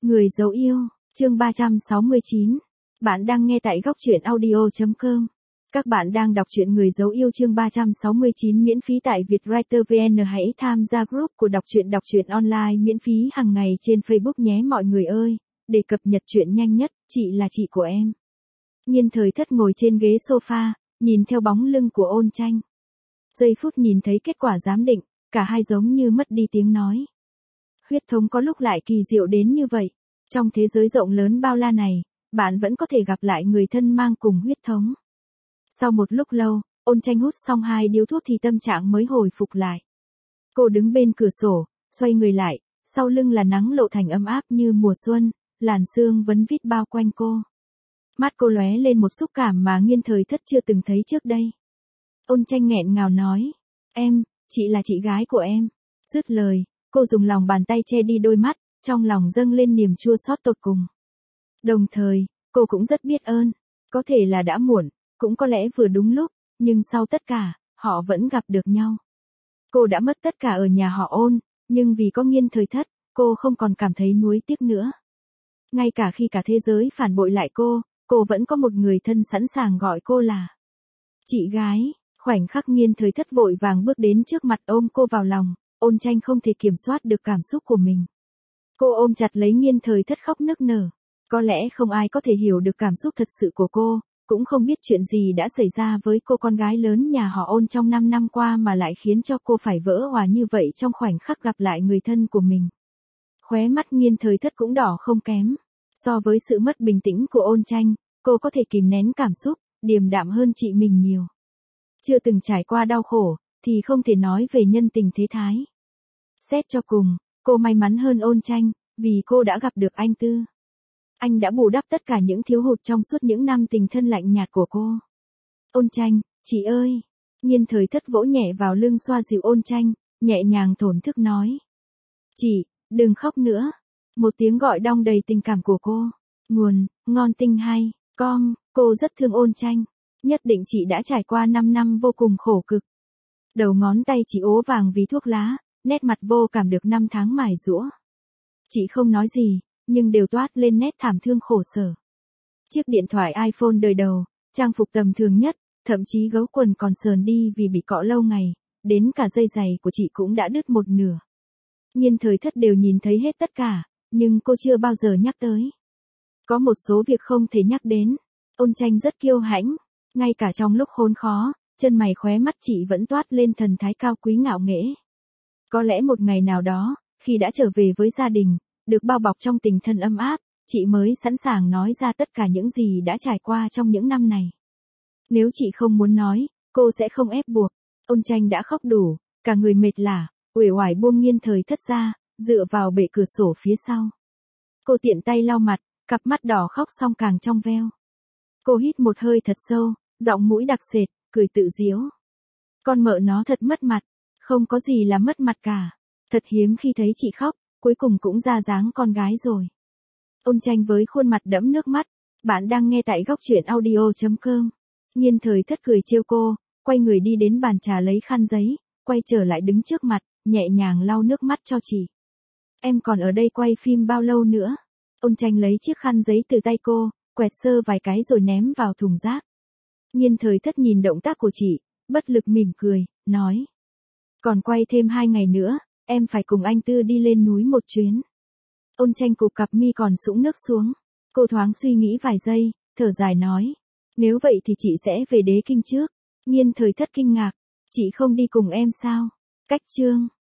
Người dấu yêu, chương 369. Bạn đang nghe tại góc truyện audio.com. Các bạn đang đọc truyện Người dấu yêu chương 369 miễn phí tại Vietwriter VN. Hãy tham gia group của đọc truyện online miễn phí hàng ngày trên Facebook nhé mọi người ơi, để cập nhật truyện nhanh nhất. Chị là chị của em. Nhiên Thời Thất ngồi trên ghế sofa, nhìn theo bóng lưng của Ôn Tranh. Giây phút nhìn thấy kết quả giám định, cả hai giống như mất đi tiếng nói. Huyết thống có lúc lại kỳ diệu đến như vậy. Trong thế giới rộng lớn bao la này, bạn vẫn có thể gặp lại người thân mang cùng huyết thống. Sau một lúc lâu, Ôn Tranh hút xong 2 điếu thuốc thì tâm trạng mới hồi phục lại. Cô đứng bên cửa sổ, xoay người lại, sau lưng là nắng lộ thành ấm áp như mùa xuân, làn sương vấn vít bao quanh cô. Mắt cô lóe lên một xúc cảm mà Nhiên Thời Thất chưa từng thấy trước đây. Ôn Tranh nghẹn ngào nói, em, chị là chị gái của em. Dứt lời, cô dùng lòng bàn tay che đi đôi mắt, trong lòng dâng lên niềm chua xót tột cùng. Đồng thời, cô cũng rất biết ơn, có thể là đã muộn, cũng có lẽ vừa đúng lúc, nhưng sau tất cả, họ vẫn gặp được nhau. Cô đã mất tất cả ở nhà họ Ôn, nhưng vì có Nhiên Thời Thất, cô không còn cảm thấy nuối tiếc nữa. Ngay cả khi cả thế giới phản bội lại cô vẫn có một người thân sẵn sàng gọi cô là chị gái. Khoảnh khắc Nhiên Thời Thất vội vàng bước đến trước mặt ôm cô vào lòng, Ôn Tranh không thể kiểm soát được cảm xúc của mình. Cô ôm chặt lấy Nhiên Thời Thất khóc nức nở. Có lẽ không ai có thể hiểu được cảm xúc thật sự của cô, cũng không biết chuyện gì đã xảy ra với cô con gái lớn nhà họ Ôn trong 5 năm qua mà lại khiến cho cô phải vỡ òa như vậy trong khoảnh khắc gặp lại người thân của mình. Khóe mắt Nhiên Thời Thất cũng đỏ không kém. So với sự mất bình tĩnh của Ôn Tranh, cô có thể kìm nén cảm xúc, điềm đạm hơn chị mình nhiều. Chưa từng trải qua đau khổ, thì không thể nói về nhân tình thế thái. Xét cho cùng, cô may mắn hơn Ôn Tranh, vì cô đã gặp được anh Tư. Anh đã bù đắp tất cả những thiếu hụt trong suốt những năm tình thân lạnh nhạt của cô. Ôn Tranh, chị ơi. Nhiên Thời Thất vỗ nhẹ vào lưng xoa dịu Ôn Tranh, nhẹ nhàng thổn thức nói. Chị, đừng khóc nữa. Một tiếng gọi đong đầy tình cảm của cô. Nguồn, ngon tinh hay, cô rất thương Ôn Tranh. Nhất định chị đã trải qua 5 năm vô cùng khổ cực. Đầu ngón tay chị ố vàng vì thuốc lá, nét mặt vô cảm được 5 tháng mài giũa. Chị không nói gì, nhưng đều toát lên nét thảm thương khổ sở. Chiếc điện thoại iPhone đời đầu, trang phục tầm thường nhất, thậm chí gấu quần còn sờn đi vì bị cọ lâu ngày, đến cả dây giày của chị cũng đã đứt một nửa. Nhiên Thời Thất đều nhìn thấy hết tất cả, nhưng cô chưa bao giờ nhắc tới. Có một số việc không thể nhắc đến. Ôn Tranh rất kiêu hãnh, ngay cả trong lúc khốn khó, chân mày khóe mắt chị vẫn toát lên thần thái cao quý ngạo nghễ. Có lẽ một ngày nào đó, khi đã trở về với gia đình, được bao bọc trong tình thân ấm áp, chị mới sẵn sàng nói ra tất cả những gì đã trải qua trong những năm này. Nếu chị không muốn nói, cô sẽ không ép buộc. Ôn Tranh đã khóc đủ, cả người mệt lả, uể oải buông Nhiên Thời Thất ra, dựa vào bệ cửa sổ phía sau. Cô tiện tay lau mặt, cặp mắt đỏ khóc xong càng trong veo. Cô hít một hơi thật sâu, giọng mũi đặc sệt, cười tự giễu. Con mợ nó thật mất mặt, không có gì là mất mặt cả. Thật hiếm khi thấy chị khóc, cuối cùng cũng ra dáng con gái rồi. Ôn Tranh với khuôn mặt đẫm nước mắt, bạn đang nghe tại góc truyện audio.com. Nhiên Thời Thất cười trêu cô, quay người đi đến bàn trà lấy khăn giấy, quay trở lại đứng trước mặt, nhẹ nhàng lau nước mắt cho chị. Em còn ở đây quay phim bao lâu nữa? Ôn Tranh lấy chiếc khăn giấy từ tay cô, quẹt sơ vài cái rồi ném vào thùng rác. Nhiên Thời Thất nhìn động tác của chị, bất lực mỉm cười, nói. Còn quay thêm 2 ngày nữa, em phải cùng anh Tư đi lên núi một chuyến. Ôn Tranh cụp cặp mi còn sũng nước xuống. Cô thoáng suy nghĩ vài giây, thở dài nói. Nếu vậy thì chị sẽ về Đế Kinh trước. Nhiên Thời Thất kinh ngạc. Chị không đi cùng em sao? Cách chương.